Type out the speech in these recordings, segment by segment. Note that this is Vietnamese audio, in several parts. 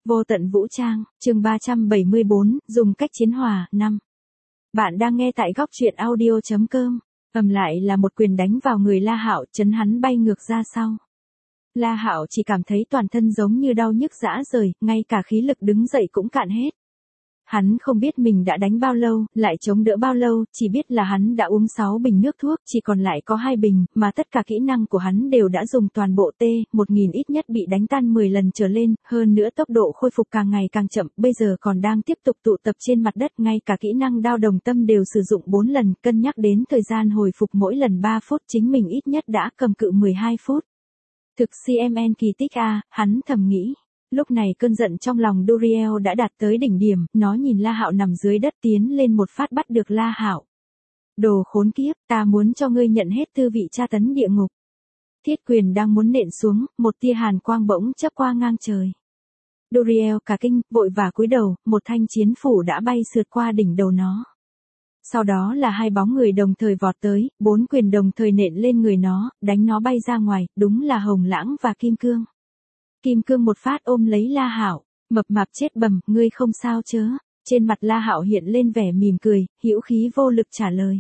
Vô tận vũ trang, chương 374, dùng cách chiến hòa, 5. Bạn đang nghe tại góc truyện audio.com. Ầm lại là một quyền đánh vào người La Hạo, chấn hắn bay ngược ra sau. La Hạo chỉ cảm thấy toàn thân giống như đau nhức rã rời, ngay cả khí lực đứng dậy cũng cạn hết. Hắn không biết mình đã đánh bao lâu, lại chống đỡ bao lâu, chỉ biết là hắn đã uống 6 bình nước thuốc, chỉ còn lại có 2 bình, mà tất cả kỹ năng của hắn đều đã dùng toàn bộ T-1000 ít nhất bị đánh tan 10 lần trở lên, hơn nữa tốc độ khôi phục càng ngày càng chậm, bây giờ còn đang tiếp tục tụ tập trên mặt đất, ngay cả kỹ năng đao đồng tâm đều sử dụng 4 lần, cân nhắc đến thời gian hồi phục mỗi lần 3 phút, chính mình ít nhất đã cầm cự 12 phút. Thực CMN kỳ tích a, hắn thầm nghĩ. Lúc này cơn giận trong lòng Duriel đã đạt tới đỉnh điểm, nó nhìn La Hạo nằm dưới đất tiến lên một phát bắt được La Hạo. Đồ khốn kiếp, ta muốn cho ngươi nhận hết tư vị tra tấn địa ngục. Thiết quyền đang muốn nện xuống, một tia hàn quang bỗng chớp qua ngang trời. Duriel cả kinh, vội vã cúi đầu, một thanh chiến phủ đã bay sượt qua đỉnh đầu nó. Sau đó là 2 bóng người đồng thời vọt tới, 4 quyền đồng thời nện lên người nó, đánh nó bay ra ngoài, đúng là Hồng Lãng và Kim Cương. Kim Cương một phát ôm lấy La Hạo, mập mạp chết bầm, ngươi không sao chớ? Trên mặt La Hạo hiện lên vẻ mỉm cười, hữu khí vô lực trả lời.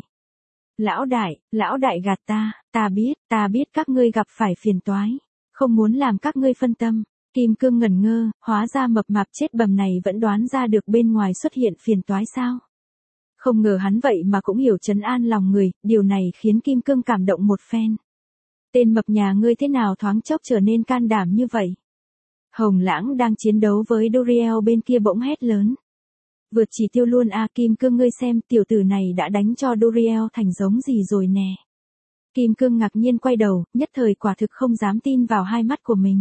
Lão đại gạt ta biết các ngươi gặp phải phiền toái, không muốn làm các ngươi phân tâm. Kim Cương ngẩn ngơ, hóa ra mập mạp chết bầm này vẫn đoán ra được bên ngoài xuất hiện phiền toái sao? Không ngờ hắn vậy mà cũng hiểu trấn an lòng người, điều này khiến Kim Cương cảm động một phen. Tên mập nhà ngươi thế nào thoáng chốc trở nên can đảm như vậy? Hồng Lãng đang chiến đấu với Duriel bên kia bỗng hét lớn. Vượt chỉ tiêu luôn a, Kim Cương ngươi xem tiểu tử này đã đánh cho Duriel thành giống gì rồi nè. Kim Cương ngạc nhiên quay đầu, nhất thời quả thực không dám tin vào hai mắt của mình.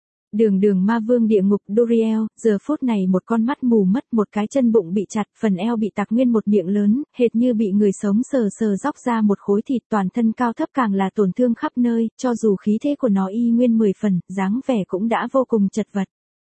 Đường ma vương địa ngục Duriel, giờ phút này một con mắt mù mất, một cái chân bụng bị chặt, phần eo bị tạc nguyên một miệng lớn, hệt như bị người sống sờ róc ra một khối thịt, toàn thân cao thấp càng là tổn thương khắp nơi, cho dù khí thế của nó y nguyên 10 phần, dáng vẻ cũng đã vô cùng chật vật.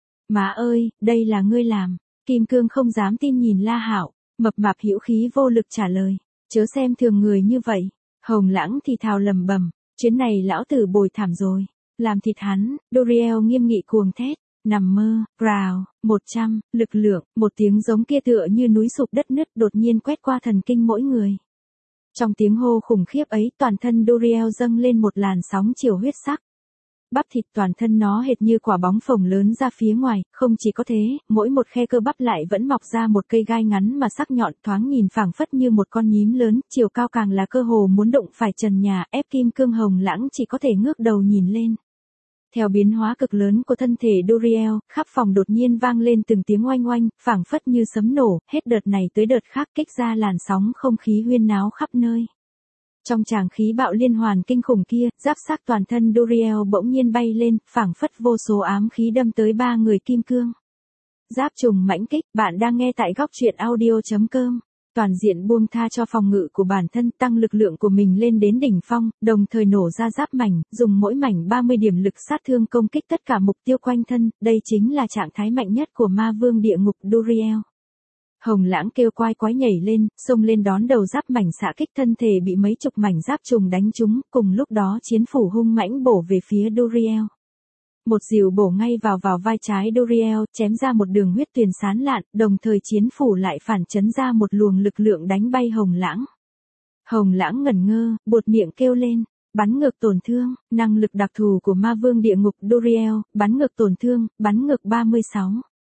Má ơi, đây là ngươi làm. Kim Cương không dám tin nhìn La Hạo, mập mạp hữu khí vô lực trả lời, chớ xem thường người như vậy. Hồng Lãng thì thào lầm bầm, chuyến này lão tử bồi thảm rồi. Làm thịt hắn, Duriel nghiêm nghị cuồng thét, nằm mơ, rào, 100, lực lượng, một tiếng giống kia tựa như núi sụp đất nứt đột nhiên quét qua thần kinh mỗi người. Trong tiếng hô khủng khiếp ấy, toàn thân Duriel dâng lên một làn sóng chiều huyết sắc. Bắp thịt toàn thân nó hệt như quả bóng phồng lớn ra phía ngoài, không chỉ có thế, mỗi một khe cơ bắp lại vẫn mọc ra một cây gai ngắn mà sắc nhọn, thoáng nhìn phảng phất như một con nhím lớn, chiều cao càng là cơ hồ muốn đụng phải trần nhà, ép Kim Cương Hồng Lãng chỉ có thể ngước đầu nhìn lên. Theo biến hóa cực lớn của thân thể Duriel, khắp phòng đột nhiên vang lên từng tiếng oanh oanh, phảng phất như sấm nổ, hết đợt này tới đợt khác kích ra làn sóng không khí huyên náo khắp nơi. Trong tràng khí bạo liên hoàn kinh khủng kia, giáp xác toàn thân Duriel bỗng nhiên bay lên, phảng phất vô số ám khí đâm tới 3 người Kim Cương. Giáp trùng mãnh kích, bạn đang nghe tại góc truyện audio.com. Toàn diện buông tha cho phòng ngự của bản thân, tăng lực lượng của mình lên đến đỉnh phong, đồng thời nổ ra giáp mảnh, dùng mỗi mảnh 30 điểm lực sát thương công kích tất cả mục tiêu quanh thân, đây chính là trạng thái mạnh nhất của ma vương địa ngục Duriel. Hồng Lãng kêu quái quái nhảy lên, xông lên đón đầu giáp mảnh xạ kích, thân thể bị mấy chục mảnh giáp trùng đánh trúng, cùng lúc đó chiến phủ hung mãnh bổ về phía Duriel. Một dìu bổ ngay vào vai trái Duriel, chém ra một đường huyết tuyền sán lạn, đồng thời chiến phủ lại phản chấn ra một luồng lực lượng đánh bay Hồng Lãng. Hồng Lãng ngẩn ngơ, buột miệng kêu lên, bắn ngược tổn thương, năng lực đặc thù của ma vương địa ngục Duriel, bắn ngược tổn thương, bắn ngược 36.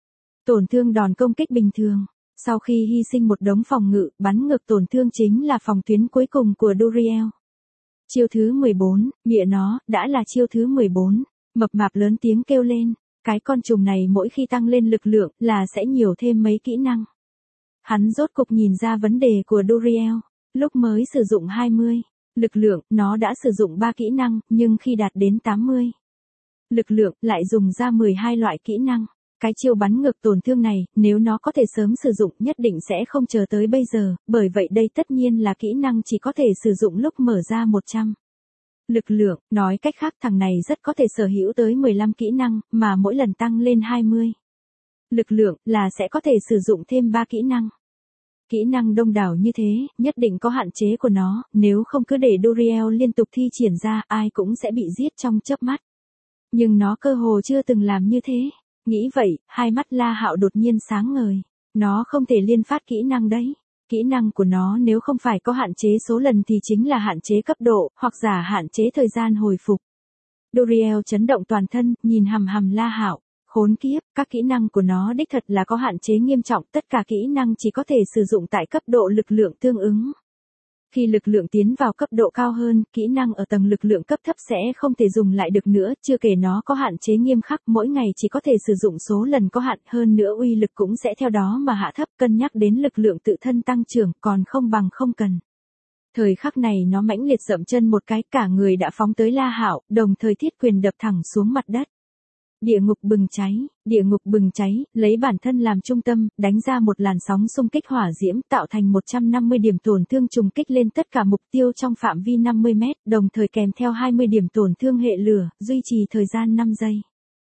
Tổn thương đòn công kích bình thường. Sau khi hy sinh một đống phòng ngự, bắn ngược tổn thương chính là phòng tuyến cuối cùng của Duriel. Chiêu thứ 14, mịa nó, đã là chiêu thứ 14. Mập mạp lớn tiếng kêu lên, cái con trùng này mỗi khi tăng lên lực lượng là sẽ nhiều thêm mấy kỹ năng. Hắn rốt cục nhìn ra vấn đề của Duriel, lúc mới sử dụng 20 lực lượng, nó đã sử dụng 3 kỹ năng, nhưng khi đạt đến 80 lực lượng lại dùng ra 12 loại kỹ năng. Cái chiêu bắn ngược tổn thương này, nếu nó có thể sớm sử dụng nhất định sẽ không chờ tới bây giờ, bởi vậy đây tất nhiên là kỹ năng chỉ có thể sử dụng lúc mở ra 100. Lực lượng, nói cách khác thằng này rất có thể sở hữu tới 15 kỹ năng, mà mỗi lần tăng lên 20. Lực lượng, là sẽ có thể sử dụng thêm 3 kỹ năng. Kỹ năng đông đảo như thế, nhất định có hạn chế của nó, nếu không cứ để Duriel liên tục thi triển ra, ai cũng sẽ bị giết trong chớp mắt. Nhưng nó cơ hồ chưa từng làm như thế. Nghĩ vậy, hai mắt La Hạo đột nhiên sáng ngời. Nó không thể liên phát kỹ năng đấy. Kỹ năng của nó nếu không phải có hạn chế số lần thì chính là hạn chế cấp độ, hoặc giả hạn chế thời gian hồi phục. Doriel chấn động toàn thân, nhìn hằm hằm La Hạo. Khốn kiếp, các kỹ năng của nó đích thật là có hạn chế nghiêm trọng, tất cả kỹ năng chỉ có thể sử dụng tại cấp độ lực lượng tương ứng. Khi lực lượng tiến vào cấp độ cao hơn, kỹ năng ở tầng lực lượng cấp thấp sẽ không thể dùng lại được nữa, chưa kể nó có hạn chế nghiêm khắc, mỗi ngày chỉ có thể sử dụng số lần có hạn, hơn nữa uy lực cũng sẽ theo đó mà hạ thấp, cân nhắc đến lực lượng tự thân tăng trưởng, còn không bằng không cần. Thời khắc này nó mãnh liệt dậm chân một cái, cả người đã phóng tới La Hạo, đồng thời thiết quyền đập thẳng xuống mặt đất. Địa ngục bừng cháy, lấy bản thân làm trung tâm, đánh ra một làn sóng xung kích hỏa diễm, tạo thành 150 điểm tổn thương trùng kích lên tất cả mục tiêu trong phạm vi 50 mét, đồng thời kèm theo 20 điểm tổn thương hệ lửa, duy trì thời gian 5 giây.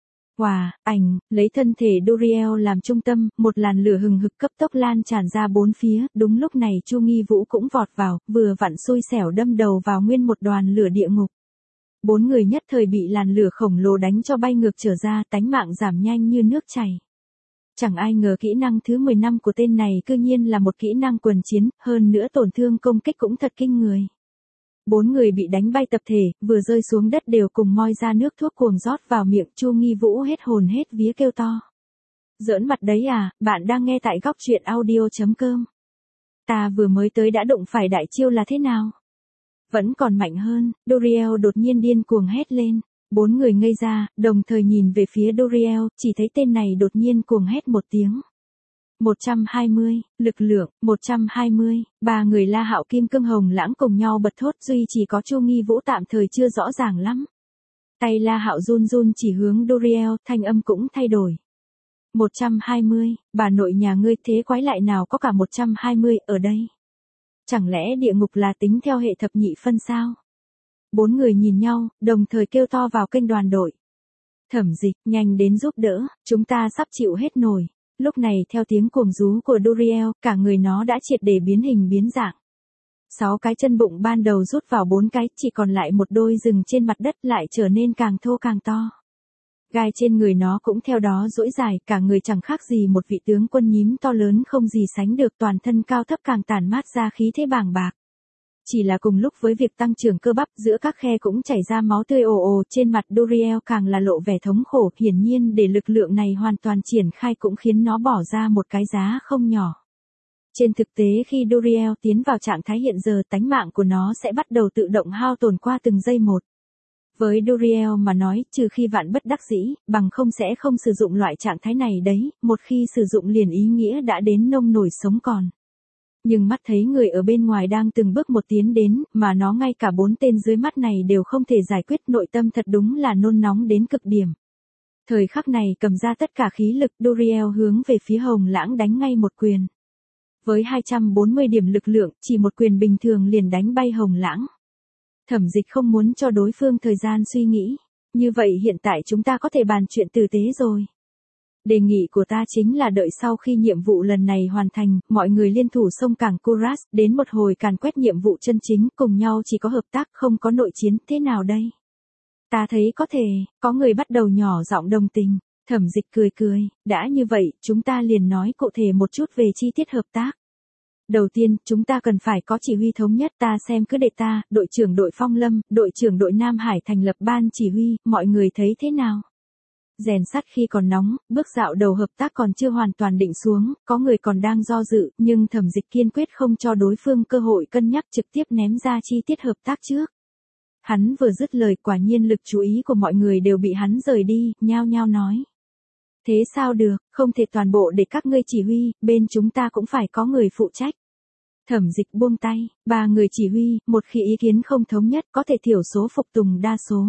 Lấy thân thể Doriel làm trung tâm, một làn lửa hừng hực cấp tốc lan tràn ra bốn phía, đúng lúc này Chu Nghi Vũ cũng vọt vào, vừa vặn xui xẻo đâm đầu vào nguyên một đoàn lửa địa ngục. Bốn người nhất thời bị làn lửa khổng lồ đánh cho bay ngược trở ra, tánh mạng giảm nhanh như nước chảy. Chẳng ai ngờ kỹ năng thứ 15 của tên này cư nhiên là một kỹ năng quần chiến, hơn nữa tổn thương công kích cũng thật kinh người. Bốn người bị đánh bay tập thể, vừa rơi xuống đất đều cùng moi ra nước thuốc cuồng rót vào miệng. Chu Nghi Vũ hết hồn hết vía kêu to. Giỡn mặt đấy à, bạn đang nghe tại góc truyện audio.com. Ta vừa mới tới đã đụng phải đại chiêu là thế nào? Vẫn còn mạnh hơn, Doriel đột nhiên điên cuồng hét lên. Bốn người ngây ra, đồng thời nhìn về phía Doriel, chỉ thấy tên này đột nhiên cuồng hét một tiếng. 120, lực lượng, 120, ba người La Hạo Kim Cương Hồng Lãng cùng nhau bật thốt, duy chỉ có Chu Nghi Vũ tạm thời chưa rõ ràng lắm. Tay La Hạo run run chỉ hướng Doriel, thanh âm cũng thay đổi. 120, bà nội nhà ngươi thế quái lại nào có cả 120 ở đây. Chẳng lẽ địa ngục là tính theo hệ thập nhị phân sao? Bốn người nhìn nhau, đồng thời kêu to vào kênh đoàn đội. Thẩm Dịch, nhanh đến giúp đỡ, chúng ta sắp chịu hết nổi. Lúc này theo tiếng cuồng rú của Doriel, cả người nó đã triệt để biến hình biến dạng. 6 cái chân bụng ban đầu rút vào 4 cái, chỉ còn lại một đôi rừng trên mặt đất lại trở nên càng thô càng to. Gai trên người nó cũng theo đó duỗi dài, cả người chẳng khác gì một vị tướng quân nhím to lớn không gì sánh được, toàn thân cao thấp càng tản mát ra khí thế bàng bạc. Chỉ là cùng lúc với việc tăng trưởng cơ bắp, giữa các khe cũng chảy ra máu tươi ồ ồ, trên mặt Doriel càng là lộ vẻ thống khổ, hiển nhiên để lực lượng này hoàn toàn triển khai cũng khiến nó bỏ ra một cái giá không nhỏ. Trên thực tế khi Doriel tiến vào trạng thái hiện giờ, tánh mạng của nó sẽ bắt đầu tự động hao tổn qua từng giây một. Với Doriel mà nói, trừ khi vạn bất đắc dĩ, bằng không sẽ không sử dụng loại trạng thái này đấy, một khi sử dụng liền ý nghĩa đã đến nông nổi sống còn. Nhưng mắt thấy người ở bên ngoài đang từng bước một tiến đến, mà nó ngay cả 4 tên dưới mắt này đều không thể giải quyết, nội tâm thật đúng là nôn nóng đến cực điểm. Thời khắc này cầm ra tất cả khí lực, Doriel hướng về phía Hồng Lãng đánh ngay một quyền. Với 240 điểm lực lượng, chỉ một quyền bình thường liền đánh bay Hồng Lãng. Thẩm Dịch không muốn cho đối phương thời gian suy nghĩ. Như vậy hiện tại chúng ta có thể bàn chuyện tử tế rồi. Đề nghị của ta chính là đợi sau khi nhiệm vụ lần này hoàn thành, mọi người liên thủ xông cảng Kuras, đến một hồi càn quét nhiệm vụ chân chính, cùng nhau chỉ có hợp tác không có nội chiến, thế nào đây? Ta thấy có thể, có người bắt đầu nhỏ giọng đồng tình. Thẩm Dịch cười cười, đã như vậy, chúng ta liền nói cụ thể một chút về chi tiết hợp tác. Đầu tiên, chúng ta cần phải có chỉ huy thống nhất, ta xem cứ để ta, đội trưởng đội Phong Lâm, đội trưởng đội Nam Hải thành lập ban chỉ huy, mọi người thấy thế nào? Rèn sắt khi còn nóng, bước dạo đầu hợp tác còn chưa hoàn toàn định xuống, có người còn đang do dự, nhưng Thẩm Dịch kiên quyết không cho đối phương cơ hội cân nhắc, trực tiếp ném ra chi tiết hợp tác trước. Hắn vừa dứt lời, quả nhiên lực chú ý của mọi người đều bị hắn rời đi, nhao nhao nói. Thế sao được, không thể toàn bộ để các ngươi chỉ huy, bên chúng ta cũng phải có người phụ trách. Thẩm Dịch buông tay, 3 người chỉ huy, một khi ý kiến không thống nhất có thể thiểu số phục tùng đa số.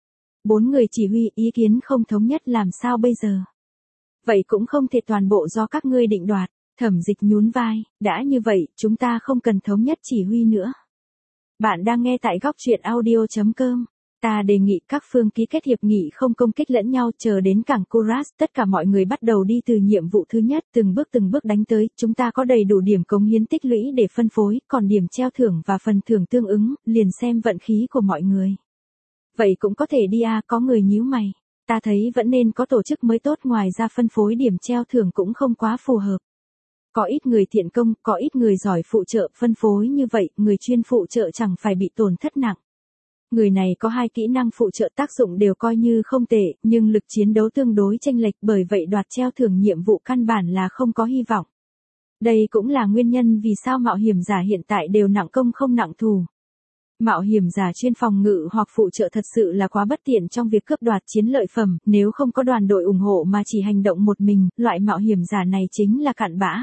4 người chỉ huy, ý kiến không thống nhất làm sao bây giờ? Vậy cũng không thể toàn bộ do các ngươi định đoạt. Thẩm Dịch nhún vai, đã như vậy, chúng ta không cần thống nhất chỉ huy nữa. Bạn đang nghe tại góc truyện audio.com. Ta đề nghị các phương ký kết hiệp nghị không công kích lẫn nhau, chờ đến cảng Kuras, tất cả mọi người bắt đầu đi từ nhiệm vụ thứ nhất, từng bước đánh tới, chúng ta có đầy đủ điểm cống hiến tích lũy để phân phối, còn điểm treo thưởng và phần thưởng tương ứng, liền xem vận khí của mọi người. Vậy cũng có thể đi à, có người nhíu mày. Ta thấy vẫn nên có tổ chức mới tốt, ngoài ra phân phối điểm treo thưởng cũng không quá phù hợp. Có ít người thiện công, có ít người giỏi phụ trợ, phân phối như vậy, người chuyên phụ trợ chẳng phải bị tổn thất nặng. Người này có 2 kỹ năng phụ trợ tác dụng đều coi như không tệ, nhưng lực chiến đấu tương đối chênh lệch, bởi vậy đoạt treo thưởng nhiệm vụ căn bản là không có hy vọng. Đây cũng là nguyên nhân vì sao mạo hiểm giả hiện tại đều nặng công không nặng thù. Mạo hiểm giả chuyên phòng ngự hoặc phụ trợ thật sự là quá bất tiện trong việc cướp đoạt chiến lợi phẩm, nếu không có đoàn đội ủng hộ mà chỉ hành động một mình, loại mạo hiểm giả này chính là cặn bã.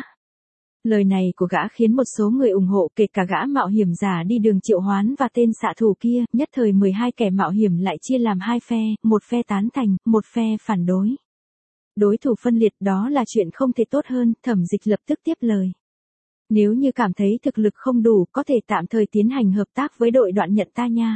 Lời này của gã khiến một số người ủng hộ, kể cả gã mạo hiểm giả đi đường triệu hoán và tên xạ thủ kia, nhất thời 12 kẻ mạo hiểm lại chia làm 2 phe, một phe tán thành, một phe phản đối. Đối thủ phân liệt đó là chuyện không thể tốt hơn, Thẩm Dịch lập tức tiếp lời. Nếu như cảm thấy thực lực không đủ, có thể tạm thời tiến hành hợp tác với đội Đoạn Nhận ta nha.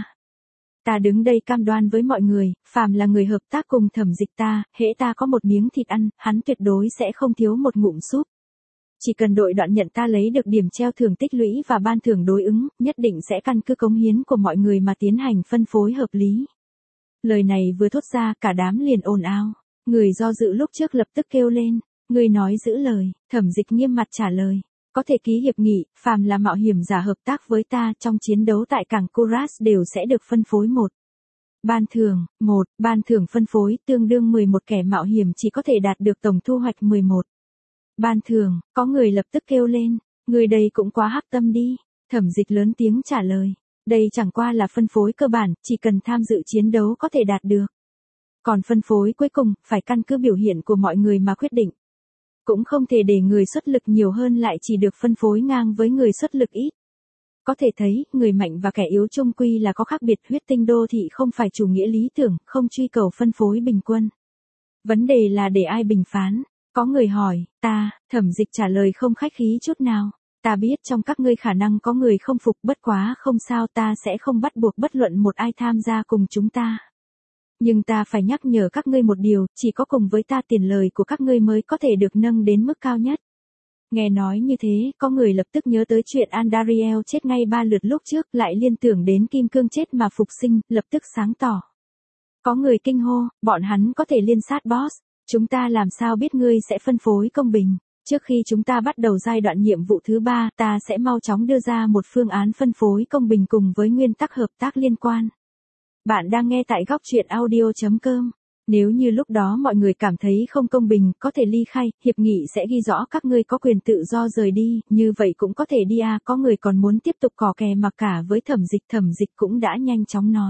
Ta đứng đây cam đoan với mọi người, phàm là người hợp tác cùng Thẩm Dịch ta, hễ ta có một miếng thịt ăn, hắn tuyệt đối sẽ không thiếu một ngụm súp. Chỉ cần đội Đoạn Nhận ta lấy được điểm treo thưởng tích lũy và ban thưởng đối ứng, nhất định sẽ căn cứ cống hiến của mọi người mà tiến hành phân phối hợp lý. Lời này vừa thốt ra, cả đám liền ồn ào. Người do dự lúc trước lập tức kêu lên, người nói giữ lời. Thẩm Dịch nghiêm mặt trả lời, có thể ký hiệp nghị, phàm là mạo hiểm giả hợp tác với ta trong chiến đấu tại cảng Kuras đều sẽ được phân phối một ban thưởng. Ban thưởng phân phối tương đương 11 kẻ mạo hiểm chỉ có thể đạt được tổng thu hoạch 11 ban thưởng. Có người lập tức kêu lên, người đây cũng quá hắc tâm đi. Thẩm Dịch lớn tiếng trả lời, đây chẳng qua là phân phối cơ bản, chỉ cần tham dự chiến đấu có thể đạt được. Còn phân phối cuối cùng, phải căn cứ biểu hiện của mọi người mà quyết định. Cũng không thể để người xuất lực nhiều hơn lại chỉ được phân phối ngang với người xuất lực ít. Có thể thấy, người mạnh và kẻ yếu chung quy là có khác biệt. Huyết tinh đô thị không phải chủ nghĩa lý tưởng, không truy cầu phân phối bình quân. Vấn đề là để ai bình phán. Có người hỏi, Thẩm Dịch trả lời không khách khí chút nào. Ta biết trong các ngươi khả năng có người không phục, bất quá không sao, ta sẽ không bắt buộc bất luận một ai tham gia cùng chúng ta. Nhưng ta phải nhắc nhở các ngươi một điều, chỉ có cùng với ta tiền lời của các ngươi mới có thể được nâng đến mức cao nhất. Nghe nói như thế, có người lập tức nhớ tới chuyện Andariel chết ngay 3 lượt lúc trước, lại liên tưởng đến Kim Cương chết mà phục sinh, lập tức sáng tỏ. Có người kinh hô, bọn hắn có thể liên sát boss, chúng ta làm sao biết ngươi sẽ phân phối công bình. Trước khi chúng ta bắt đầu giai đoạn nhiệm vụ thứ 3, ta sẽ mau chóng đưa ra một phương án phân phối công bình cùng với nguyên tắc hợp tác liên quan. Bạn đang nghe tại góc truyện audio.com. Nếu như lúc đó mọi người cảm thấy không công bình, có thể ly khai, hiệp nghị sẽ ghi rõ các ngươi có quyền tự do rời đi, như vậy cũng có thể đi à. Có người còn muốn tiếp tục cò kè mặc cả với Thẩm Dịch cũng đã nhanh chóng nói.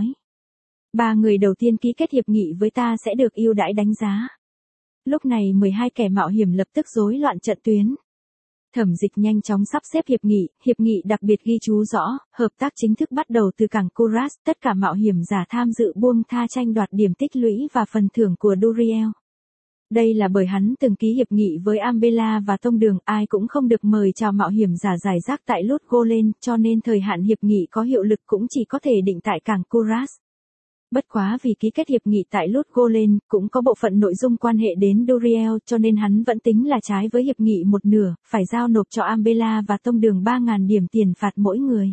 3 người đầu tiên ký kết hiệp nghị với ta sẽ được ưu đãi đánh giá. Lúc này 12 kẻ mạo hiểm lập tức rối loạn trận tuyến. Thẩm Dịch nhanh chóng sắp xếp hiệp nghị đặc biệt ghi chú rõ, hợp tác chính thức bắt đầu từ cảng Kuras, tất cả mạo hiểm giả tham dự buông tha tranh đoạt điểm tích lũy và phần thưởng của Duriel. Đây là bởi hắn từng ký hiệp nghị với Ambela và Tông Đường, ai cũng không được mời chào mạo hiểm giả giải rác tại Lốt Golen, cho nên thời hạn hiệp nghị có hiệu lực cũng chỉ có thể định tại cảng Kuras. Bất quá vì ký kết hiệp nghị tại Lốt Golen, cũng có bộ phận nội dung quan hệ đến Duriel, cho nên hắn vẫn tính là trái với hiệp nghị một nửa, phải giao nộp cho Ambela và Tông Đường 3.000 điểm tiền phạt mỗi người.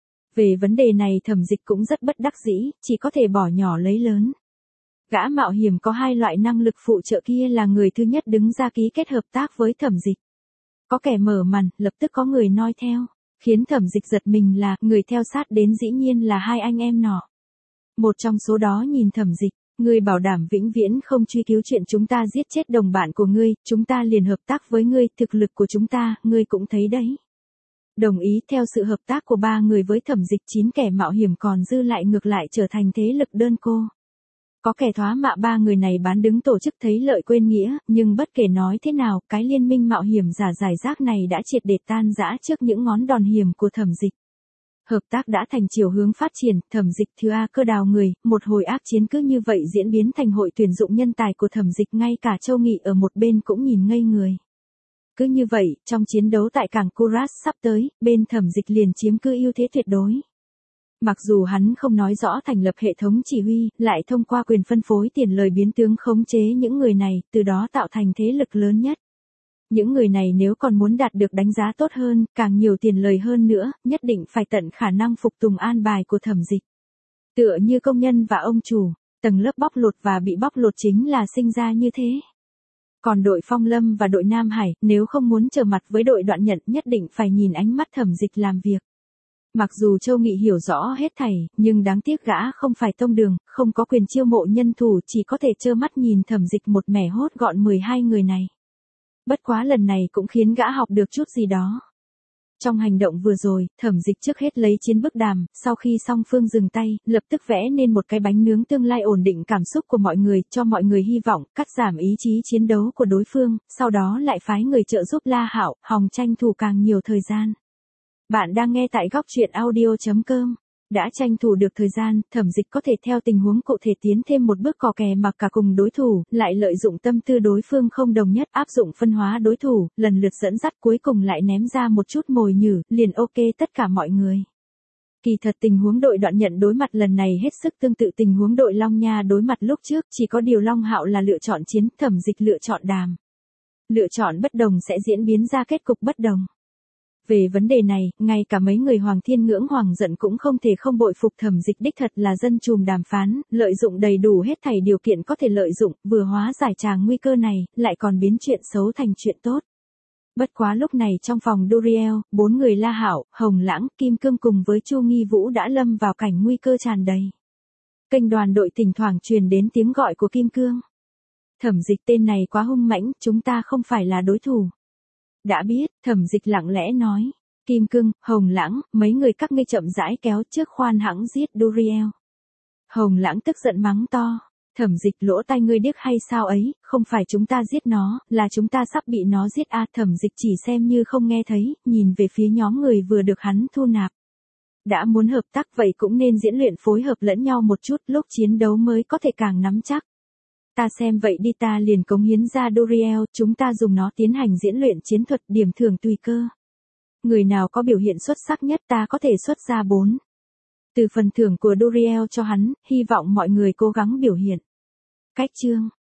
Về vấn đề này Thẩm Dịch cũng rất bất đắc dĩ, chỉ có thể bỏ nhỏ lấy lớn. Gã mạo hiểm có 2 loại năng lực phụ trợ kia là người thứ nhất đứng ra ký kết hợp tác với Thẩm Dịch. Có kẻ mở màn, lập tức có người noi theo, khiến Thẩm Dịch giật mình là, người theo sát đến dĩ nhiên là 2 anh em nọ. Một trong số đó nhìn Thẩm Dịch, ngươi bảo đảm vĩnh viễn không truy cứu chuyện chúng ta giết chết đồng bạn của ngươi, chúng ta liền hợp tác với ngươi, thực lực của chúng ta, ngươi cũng thấy đấy. Đồng ý. Theo sự hợp tác của 3 người với Thẩm Dịch, 9 kẻ mạo hiểm còn dư lại ngược lại trở thành thế lực đơn cô. Có kẻ thoá mạ 3 người này bán đứng tổ chức thấy lợi quên nghĩa, nhưng bất kể nói thế nào, cái liên minh mạo hiểm giả giải rác này đã triệt để tan rã trước những ngón đòn hiểm của Thẩm Dịch. Hợp tác đã thành chiều hướng phát triển, Thẩm Dịch thứ A cơ đào người, một hồi ác chiến cứ như vậy diễn biến thành hội tuyển dụng nhân tài của Thẩm Dịch, ngay cả Châu Nghị ở một bên cũng nhìn ngây người. Cứ như vậy, trong chiến đấu tại cảng Kuras sắp tới, bên Thẩm Dịch liền chiếm cứ ưu thế tuyệt đối. Mặc dù hắn không nói rõ thành lập hệ thống chỉ huy, lại thông qua quyền phân phối tiền lời biến tướng khống chế những người này, từ đó tạo thành thế lực lớn nhất. Những người này nếu còn muốn đạt được đánh giá tốt hơn, càng nhiều tiền lời hơn nữa, nhất định phải tận khả năng phục tùng an bài của Thẩm Dịch. Tựa như công nhân và ông chủ, Tầng lớp bóc lột và bị bóc lột chính là sinh ra như thế. Còn đội Phong Lâm và đội Nam Hải, nếu không muốn trở mặt với đội Đoạn Nhận nhất định phải nhìn ánh mắt Thẩm Dịch làm việc. Mặc dù Châu Nghị hiểu rõ hết thảy, nhưng đáng tiếc gã không phải tông đường, không có quyền chiêu mộ nhân thủ, chỉ có thể trơ mắt nhìn Thẩm Dịch một mẻ hốt gọn 12 người này. Bất quá lần này cũng khiến gã học được chút gì đó. Trong hành động vừa rồi, Thẩm Dịch trước hết lấy chiến bức đàm, sau khi song phương dừng tay, lập tức vẽ nên một cái bánh nướng tương lai ổn định cảm xúc của mọi người, cho mọi người hy vọng, cắt giảm ý chí chiến đấu của đối phương, sau đó lại phái người trợ giúp La Hạo, hòng tranh thủ càng nhiều thời gian. Bạn đang nghe tại góc truyện audio.com. Đã tranh thủ được thời gian, Thẩm Dịch có thể theo tình huống cụ thể tiến thêm một bước cò kè mặc cả cùng đối thủ, lại lợi dụng tâm tư đối phương không đồng nhất, áp dụng phân hóa đối thủ, lần lượt dẫn dắt, cuối cùng lại ném ra một chút mồi nhử, liền ok tất cả mọi người. Kỳ thật tình huống đội Đoạn Nhận đối mặt lần này hết sức tương tự tình huống đội Long Nha đối mặt lúc trước, chỉ có điều Long Hạo là lựa chọn chiến, Thẩm Dịch lựa chọn đàm. Lựa chọn bất đồng sẽ diễn biến ra kết cục bất đồng. Về vấn đề này, ngay cả mấy người Hoàng Thiên Ngưỡng Hoàng giận cũng không thể không bội phục Thẩm Dịch đích thật là dân trùm đàm phán, lợi dụng đầy đủ hết thảy điều kiện có thể lợi dụng, vừa hóa giải tràng nguy cơ này, lại còn biến chuyện xấu thành chuyện tốt. Bất quá lúc này trong phòng Duriel, 4 người La Hạo, Hồng Lãng, Kim Cương cùng với Chu Nghi Vũ đã lâm vào cảnh nguy cơ tràn đầy. Kênh đoàn đội thỉnh thoảng truyền đến tiếng gọi của Kim Cương. Thẩm Dịch tên này quá hung mãnh, chúng ta không phải là đối thủ. Đã biết, Thẩm Dịch lặng lẽ nói. Kim Cương, Hồng Lãng, mấy người các ngươi chậm rãi kéo trước khoan hãng giết Duriel. Hồng Lãng tức giận mắng to. Thẩm Dịch lỗ tai ngươi điếc hay sao ấy, không phải chúng ta giết nó, là chúng ta sắp bị nó giết à. Thẩm Dịch chỉ xem như không nghe thấy, nhìn về phía nhóm người vừa được hắn thu nạp. Đã muốn hợp tác vậy cũng nên diễn luyện phối hợp lẫn nhau một chút, lúc chiến đấu mới có thể càng nắm chắc. Ta xem vậy đi, ta liền cống hiến ra Duriel, chúng ta dùng nó tiến hành diễn luyện chiến thuật, điểm thưởng tùy cơ. Người nào có biểu hiện xuất sắc nhất ta có thể xuất ra 4. Từ phần thưởng của Duriel cho hắn, hy vọng mọi người cố gắng biểu hiện. Cách chương.